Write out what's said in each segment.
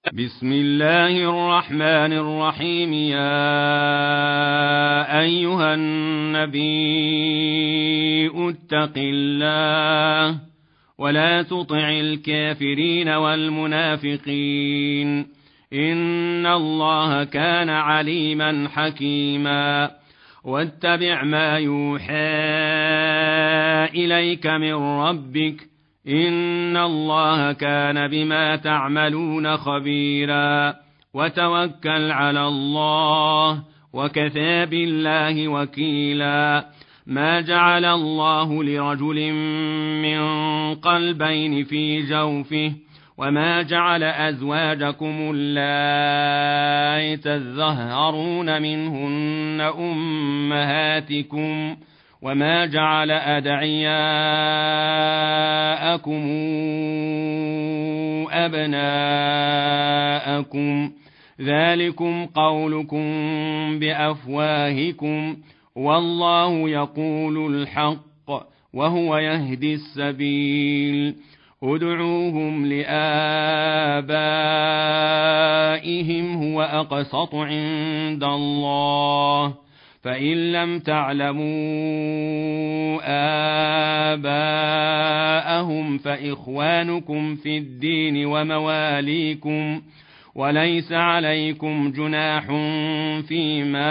بسم الله الرحمن الرحيم. يا أيها النبي اتق الله ولا تطع الكافرين والمنافقين، إن الله كان عليما حكيما. واتبع ما يوحى إليك من ربك، إن الله كان بما تعملون خبيرا. وتوكل على الله وكفى بالله وكيلا. ما جعل الله لرجل من قلبين في جوفه، وما جعل أزواجكم اللائي تظاهرون منهن أمهاتكم، وما جعل أدعياءكم أبناءكم، ذلكم قولكم بأفواهكم، والله يقول الحق وهو يهدي السبيل. ادعوهم لآبائهم هو أقسط عند الله، فإن لم تعلموا آباءهم فإخوانكم في الدين ومواليكم، وليس عليكم جناح فيما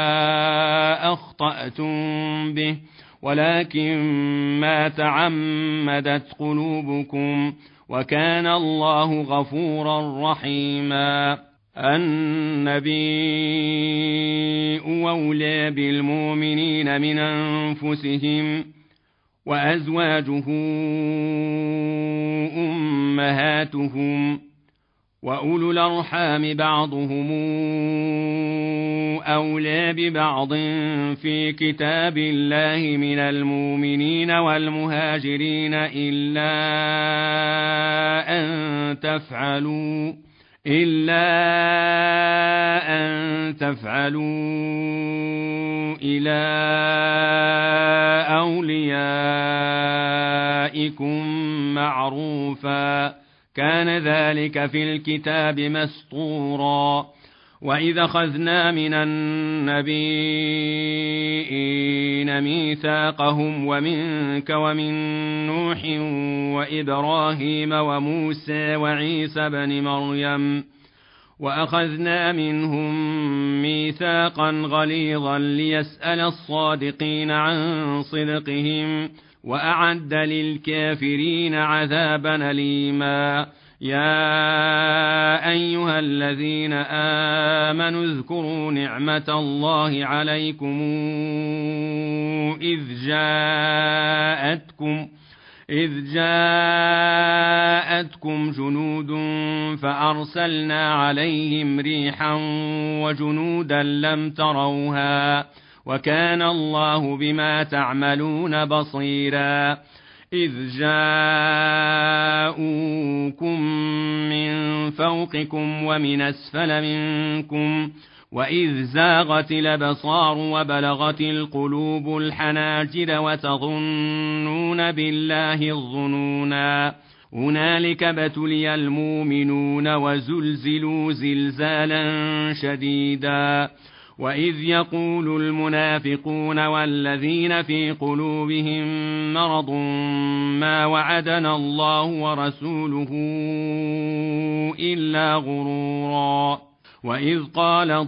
أخطأتم به، ولكن ما تعمدت قلوبكم، وكان الله غفورا رحيما. النبي أولى بالمؤمنين من أنفسهم، وأزواجه أمهاتهم، وأولو الأرحام بعضهم أولى ببعض في كتاب الله من المؤمنين والمهاجرين إلا أن تفعلوا إلى أوليائكم معروفا، كان ذلك في الكتاب مسطورا. وإذا أخذنا من النبيين ميثاقهم ومنك ومن نوح وإبراهيم وموسى وعيسى بن مريم، وأخذنا منهم ميثاقا غليظا ليسأل الصادقين عن صدقهم، وأعد للكافرين عذابا أليما. يا أيها الذين آمنوا اذكروا نعمة الله عليكم إذ جاءتكم جنود فأرسلنا عليهم ريحا وجنودا لم تروها، وكان الله بما تعملون بصيرا. إذ جاءوكم من فوقكم ومن أسفل منكم، وإذ زاغت الأبصار وبلغت القلوب الحناجر وتظنون بالله الظنونا. هنالك ابتلي المؤمنون وزلزلوا زلزالا شديدا. وإذ يقول المنافقون والذين في قلوبهم مرض ما وعدنا الله ورسوله إلا غرورا. وإذ قالت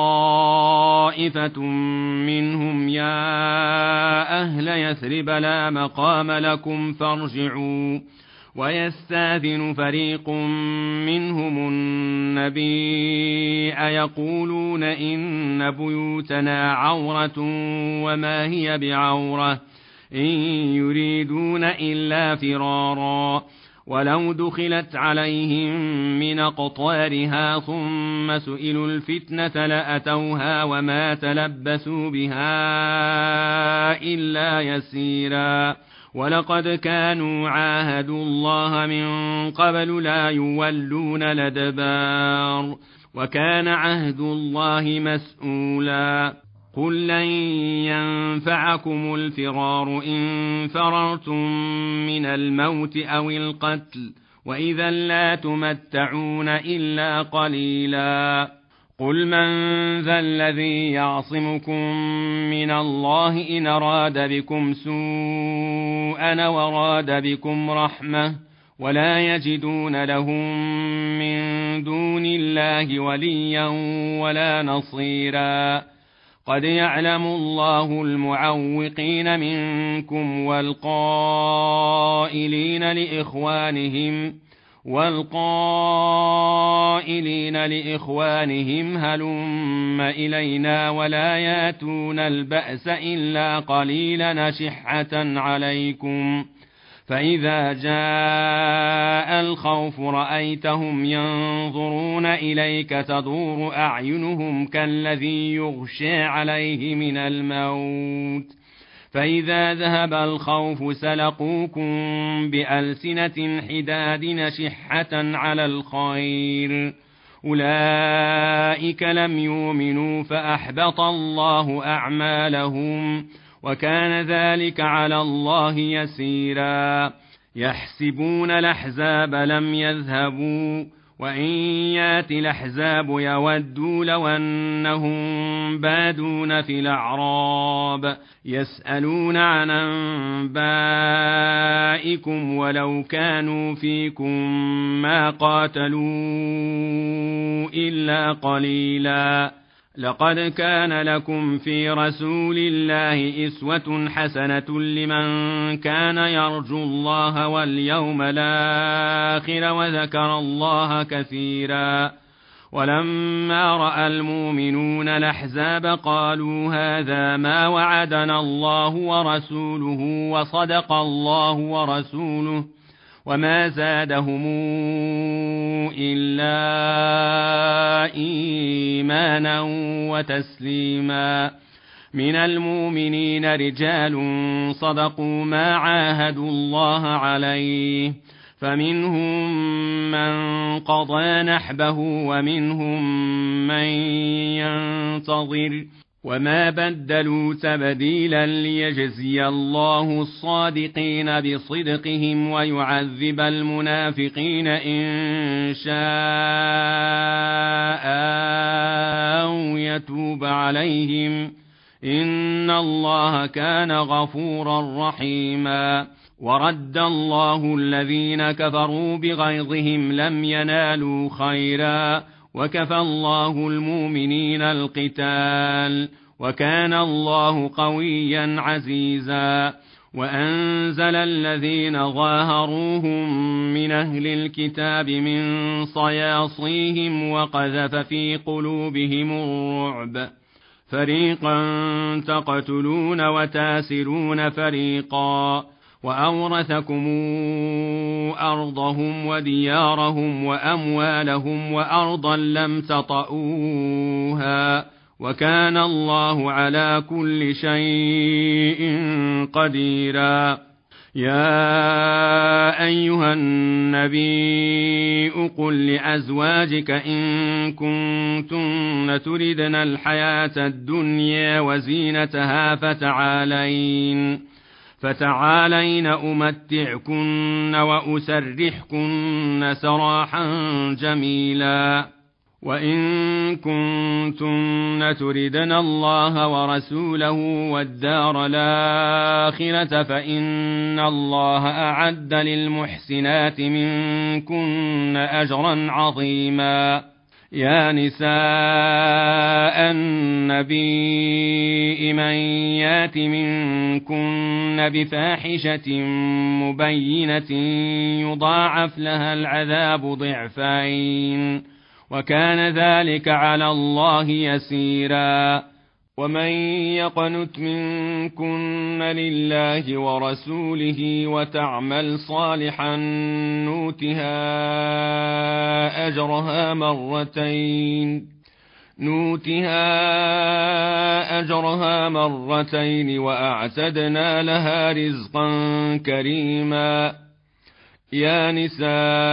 طائفة منهم يا أهل يثرب لا مقام لكم فارجعوا، ويستاذن فريق منهم النبي يقولون إن بيوتنا عورة وما هي بعورة إن يريدون إلا فرارا. ولو دخلت عليهم من أقطارها ثم سئلوا الفتنة لأتوها وما تلبثوا بها إلا يسيرا. ولقد كانوا عاهدوا الله من قبل لا يولون الأدبار، وكان عهد الله مسؤولا. قل لن ينفعكم الفرار إن فررتم من الموت أو القتل، وإذا لا تمتعون إلا قليلا. قل من ذا الذي يعصمكم من الله إن أراد بكم سوءا وراد بكم رحمة ولا يجدون لهم من دون الله وليا ولا نصيرا. قد يعلم الله المعوقين منكم والقائلين لإخوانهم هلم إلينا ولا ياتون البأس إلا قليلا شحة عليكم. فإذا جاء الخوف رأيتهم ينظرون إليك تدور أعينهم كالذي يغشى عليه من الموت، فإذا ذهب الخوف سلقوكم بألسنة حداد شحة على الخير، أولئك لم يؤمنوا فأحبط الله أعمالهم وكان ذلك على الله يسيرا. يحسبون الأحزاب لم يذهبوا وإن يأتي الأحزاب يودوا لو أنهم بادون في الأعراب يسألون عن أنبائكم ولو كانوا فيكم ما قاتلوا إلا قليلا. لقد كان لكم في رسول الله أسوة حسنة لمن كان يرجو الله واليوم الآخر وذكر الله كثيرا. ولما رأى المؤمنون الأحزاب قالوا هذا ما وعدنا الله ورسوله وصدق الله ورسوله وما زادهم إلا إيمانا وتسليما. من المؤمنين رجال صدقوا ما عاهدوا الله عليه فمنهم من قضى نحبه ومنهم من ينتظر وما بدلوا تبديلا ليجزي الله الصادقين بصدقهم ويعذب المنافقين إن شاء أو يتوب عليهم إن الله كان غفورا رحيما. ورد الله الذين كفروا بغيظهم لم ينالوا خيرا وكفى الله المؤمنين القتال وكان الله قويا عزيزا. وأنزل الذين ظاهروهم من أهل الكتاب من صياصيهم وقذف في قلوبهم الرعب فريقا تقتلون وتاسرون فريقا وأورثكم أرضهم وديارهم وأموالهم وأرضا لم تطئوها وكان الله على كل شيء قديرا. يا أيها النبي قل لأزواجك إن كنتن تردن الحياة الدنيا وزينتها فتعالين أمتعكن وأسرحكن سراحا جميلا. وإن كنتن تردن الله ورسوله والدار الآخرة فإن الله أعد للمحسنات منكن أجرا عظيما. يا نساء النبي من يات منكن بفاحشة مبينة يضاعف لها العذاب ضعفين وكان ذلك على الله يسيرا. ومن يقنت منكن لله ورسوله وتعمل صالحا نؤتها أجرها مرتين وأعتدنا لها رزقا كريما. يا نساء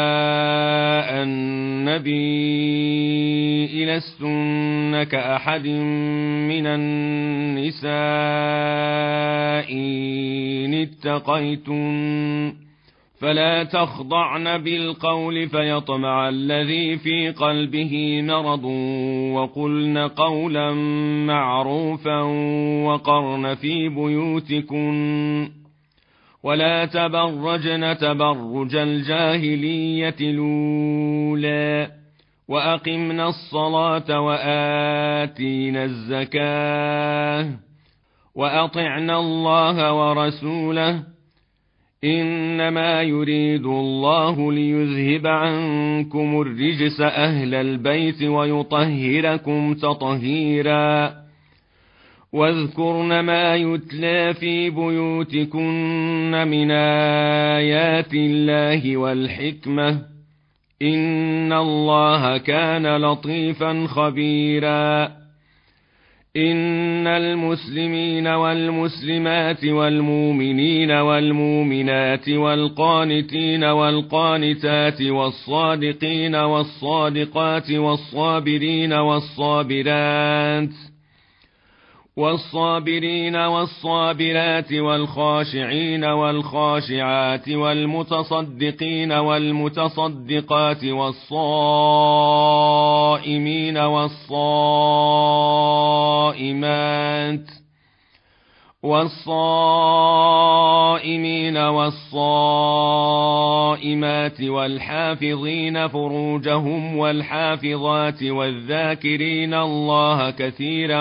النبي لستن كأحد من النساء إن اتقيتن فلا تخضعن بالقول فيطمع الذي في قلبه مرض وقلن قولا معروفا وقرن في بيوتكن ولا تبرجن تبرج الجاهلية الأولى وأقمنا الصلاة وآتينا الزكاة وأطعنا الله ورسوله إنما يريد الله ليذهب عنكم الرجس أهل البيت ويطهركم تطهيرا واذكرن ما يتلى في بيوتكن من آيات الله والحكمة إن الله كان لطيفا خبيرا إن المسلمين والمسلمات والمؤمنين والمؤمنات والقانتين والقانتات والصادقين والصادقات والصابرين والصابرات والخاشعين والخاشعات والمتصدقين والمتصدقات والصائمين والصائمات والحافظين فروجهم والحافظات والذاكرين الله كثيرا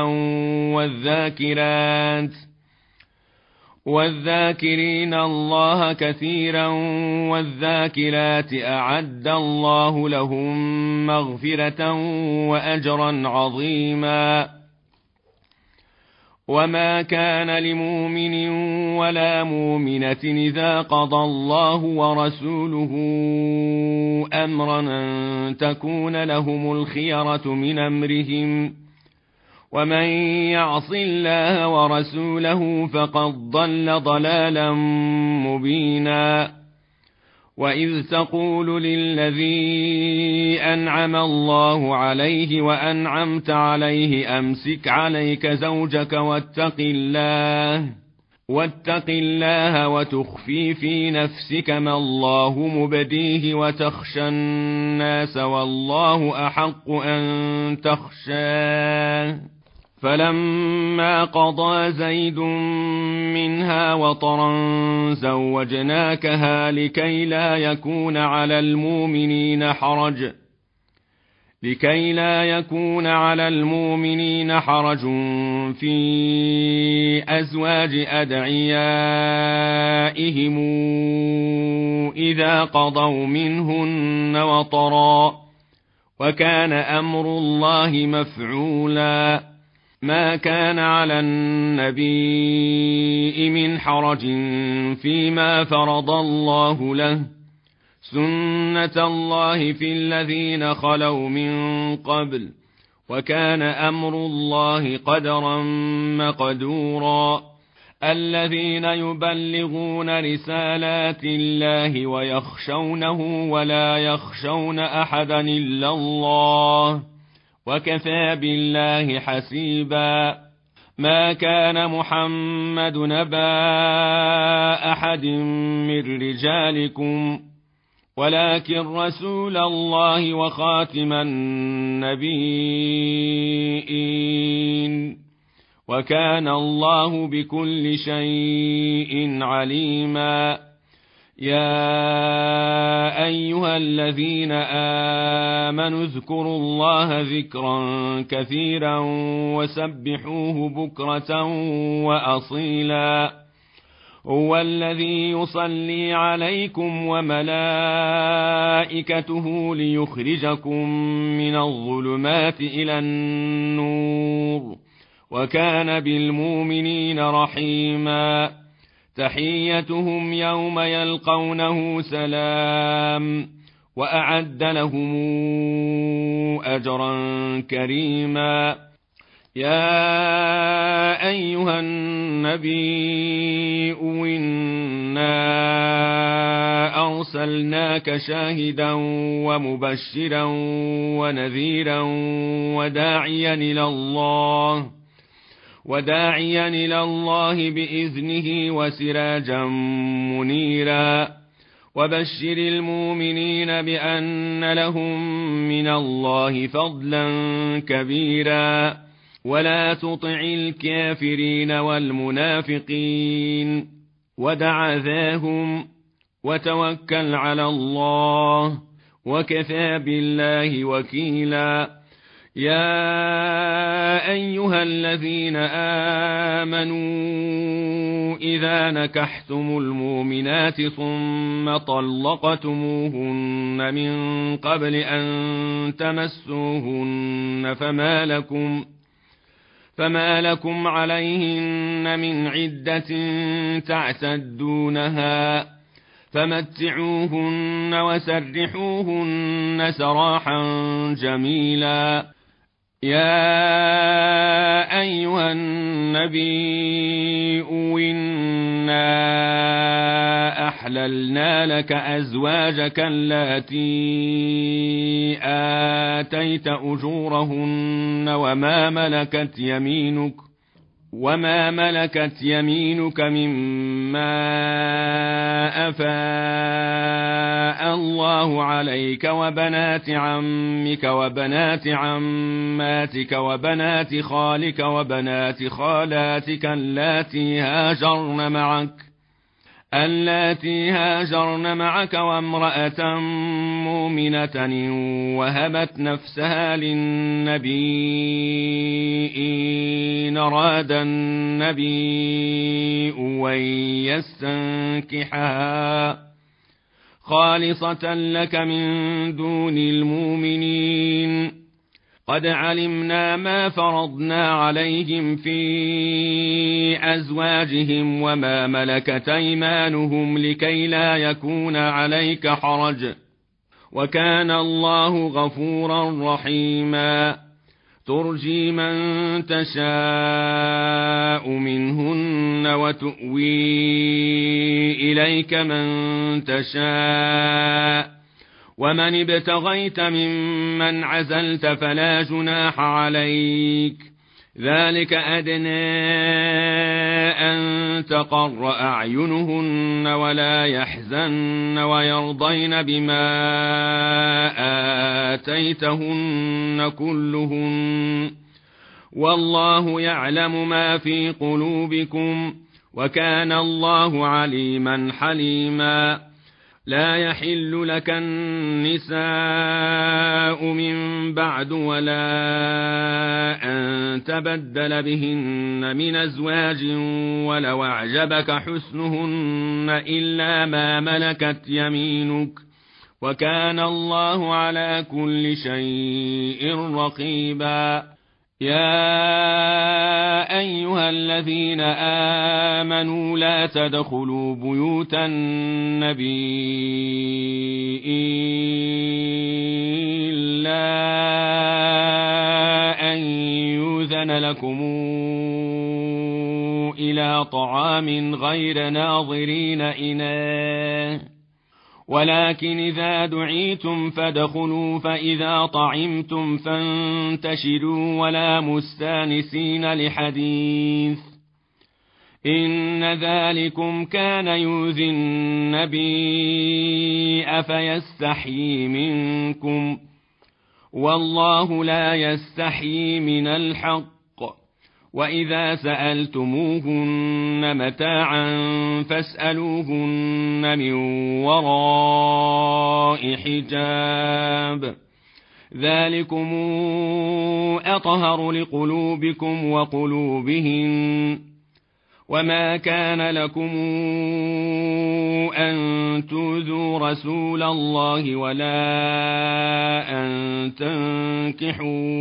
والذاكرات أعد الله لهم مغفرة وأجرا عظيما وما كان لمؤمن ولا مؤمنة إذا قضى الله ورسوله أمرا أن تكون لهم الخيرة من أمرهم ومن يعص الله ورسوله فقد ضل ضلالا مبينا وإذ تقول للذي أنعم الله عليه وأنعمت عليه أمسك عليك زوجك واتق الله وتخفي في نفسك ما الله مبديه وتخشى الناس والله أحق أن تخشاه فلما قضى زيد منها وطرا زوجناكها لكي لا يكون على المؤمنين حرج في أزواج أدعيائهم إذا قضوا منهن وطرا وكان أمر الله مفعولا ما كان على النبي من حرج فيما فرض الله له سنة الله في الذين خلوا من قبل وكان أمر الله قدرا مقدورا الذين يبلغون رسالات الله ويخشونه ولا يخشون أحدا إلا الله وكفى بالله حسيبا ما كان محمد نبا أحد من رجالكم ولكن رسول الله وخاتم النبيين وكان الله بكل شيء عليما يا أيها الذين آمنوا اذكروا الله ذكرا كثيرا وسبحوه بكرة وأصيلا هو الذي يصلي عليكم وملائكته ليخرجكم من الظلمات إلى النور وكان بالمؤمنين رحيما تحيتهم يوم يلقونه سلام وأعد لهم أجرا كريما يا أيها النبي إنا أرسلناك شاهدا ومبشرا ونذيرا وداعيا إلى الله بإذنه وسراجا منيرا وبشر المؤمنين بأن لهم من الله فضلا كبيرا ولا تطع الكافرين والمنافقين ودع ذاهم وتوكل على الله وكفى بالله وكيلا يا أيها الذين آمنوا إذا نكحتم المؤمنات ثم طلقتموهن من قبل أن تمسوهن فما لكم عليهن من عدة تعتدونها فمتعوهن وسرحوهن سراحا جميلا يا أيها النبي إنا أحللنا لك أزواجك اللاتي آتيت أجورهن وما ملكت يمينك مما أفاء الله عليك وبنات عمك وبنات عماتك وبنات خالك وبنات خالاتك اللاتي هاجرن معك وامرأة مؤمنة وهبت نفسها للنبي إن أراد النبي أن يستنكحها خالصة لك من دون المؤمنين قد علمنا ما فرضنا عليهم في أزواجهم وما ملكت أيمانهم لكي لا يكون عليك حرج وكان الله غفورا رحيما ترجي من تشاء منهن وتؤوي إليك من تشاء ومن ابتغيت ممن عزلت فلا جناح عليك ذلك أدنى أن تقر أعينهن ولا يحزن ويرضين بما آتيتهن كلهن والله يعلم ما في قلوبكم وكان الله عليما حليما لا يحل لك النساء من بعد ولا أن تبدل بهن من أزواج ولو أعجبك حسنهن إلا ما ملكت يمينك وكان الله على كل شيء رقيبا يا أيها الذين آمنوا لا تدخلوا بيوت النبي إلا أن يؤذن لكم إلى طعام غير ناظرين إناه ولكن إذا دعيتم فادخلوا فإذا طعمتم فانتشروا ولا مستانسين لحديث إن ذلكم كان يؤذي النبي أفيستحيي منكم والله لا يستحيي من الحق وإذا سألتموهن متاعا فاسألوهن من وراء حجاب ذلكم أطهر لقلوبكم وقلوبهن وما كان لكم أن تؤذوا رسول الله ولا أن تنكحوا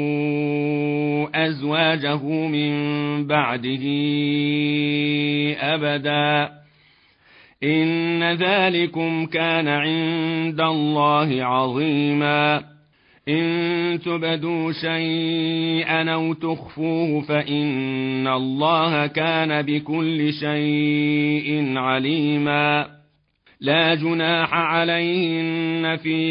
أزواجه من بعده أبدا إن ذلكم كان عند الله عظيما إن تبدوا شيئا أو تخفوه فإن الله كان بكل شيء عليما لا جناح عليهن في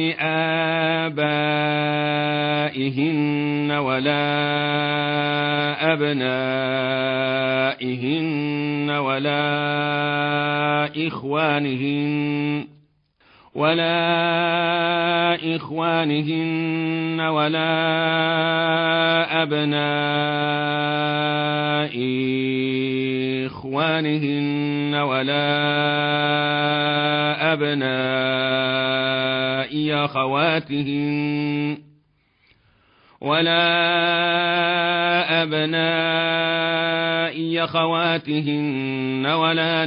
آبائهن ولا أبنائهن ولا إخوانهن ولا أبناء إخوانهن ولا أبناء أخواتهن ولا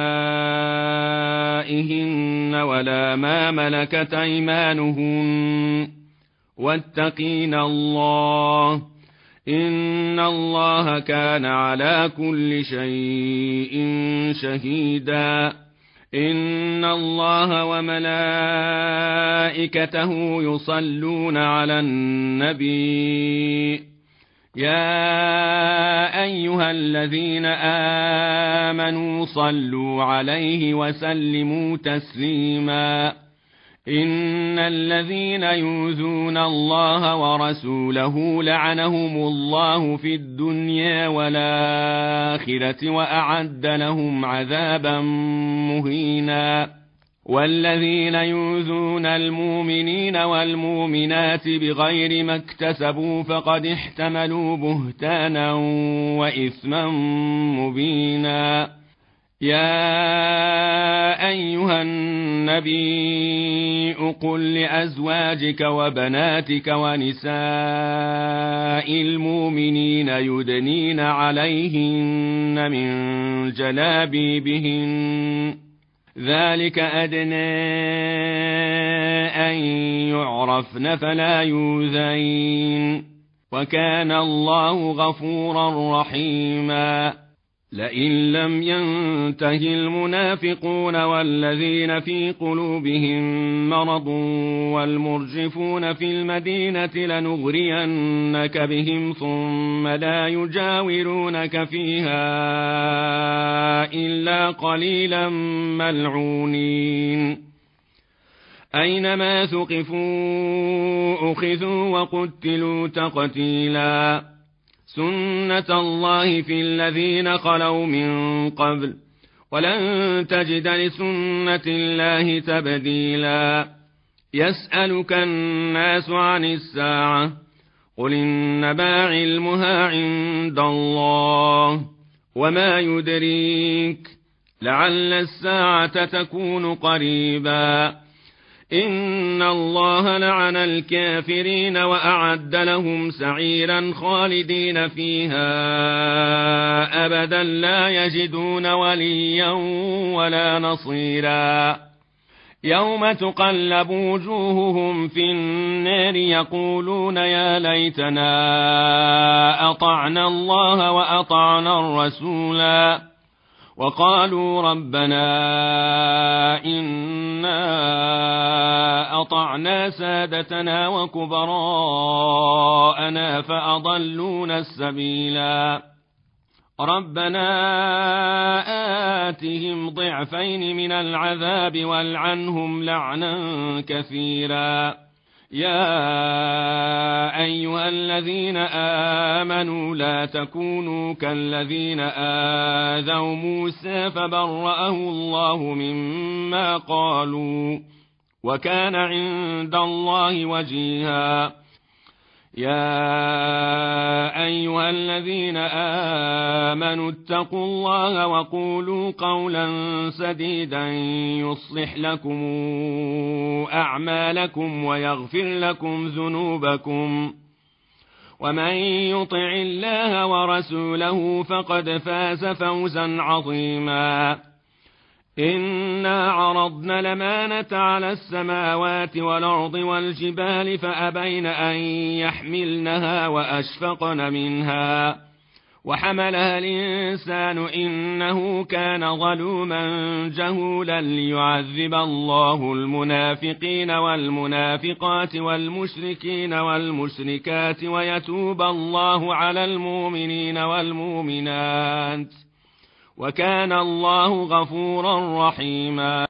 نسائهن ولا ما ملكت أيمانهن واتقين الله إن الله كان على كل شيء شهيدا إن الله وملائكته يصلون على النبي يا أيها الذين آمنوا صلوا عليه وسلموا تسليما إن الذين يؤذون الله ورسوله لعنهم الله في الدنيا والآخرة وأعد لهم عذابا مهينا والذين يؤذون المؤمنين والمؤمنات بغير ما اكتسبوا فقد احتملوا بهتانا وإثما مبينا يا أيها النبي قل لأزواجك وبناتك ونساء المؤمنين يدنين عليهن من جلابيبهن ذلك أدنى أن يعرفن فلا يؤذين وكان الله غفورا رحيما لئن لم ينته المنافقون والذين في قلوبهم مرض والمرجفون في المدينة لنغرينك بهم ثم لا يجاورونك فيها إلا قليلا ملعونين أينما ثقفوا أخذوا وقتلوا تقتيلا سنة الله في الذين خلوا من قبل ولن تجد لسنة الله تبديلا يسألك الناس عن الساعة قل إنما علمها عند الله وما يدريك لعل الساعة تكون قريبا إن الله لعن الكافرين وأعد لهم سعيرا خالدين فيها أبدا لا يجدون وليا ولا نصيرا يوم تقلب وجوههم في النار يقولون يا ليتنا أطعنا الله وأطعنا الرسولا وقالوا ربنا إنا أطعنا سادتنا وكبراءنا فأضلونا السبيلا ربنا آتهم ضعفين من العذاب والعنهم لعنا كثيرا يا أيها الذين آمنوا لا تكونوا كالذين آذوا موسى فبرأه الله مما قالوا وكان عند الله وجيها يا أيها الذين آمنوا اتقوا الله وقولوا قولا سديدا يصلح لكم أعمالكم ويغفر لكم ذنوبكم ومن يطع الله ورسوله فقد فاز فوزا عظيما إنا عرضنا الأمانة على السماوات والأرض والجبال فأبين أن يحملنها وأشفقن منها وحملها الإنسان إنه كان ظلوما جهولا ليعذب الله المنافقين والمنافقات والمشركين والمشركات ويتوب الله على المؤمنين والمؤمنات وكان الله غفورا رحيما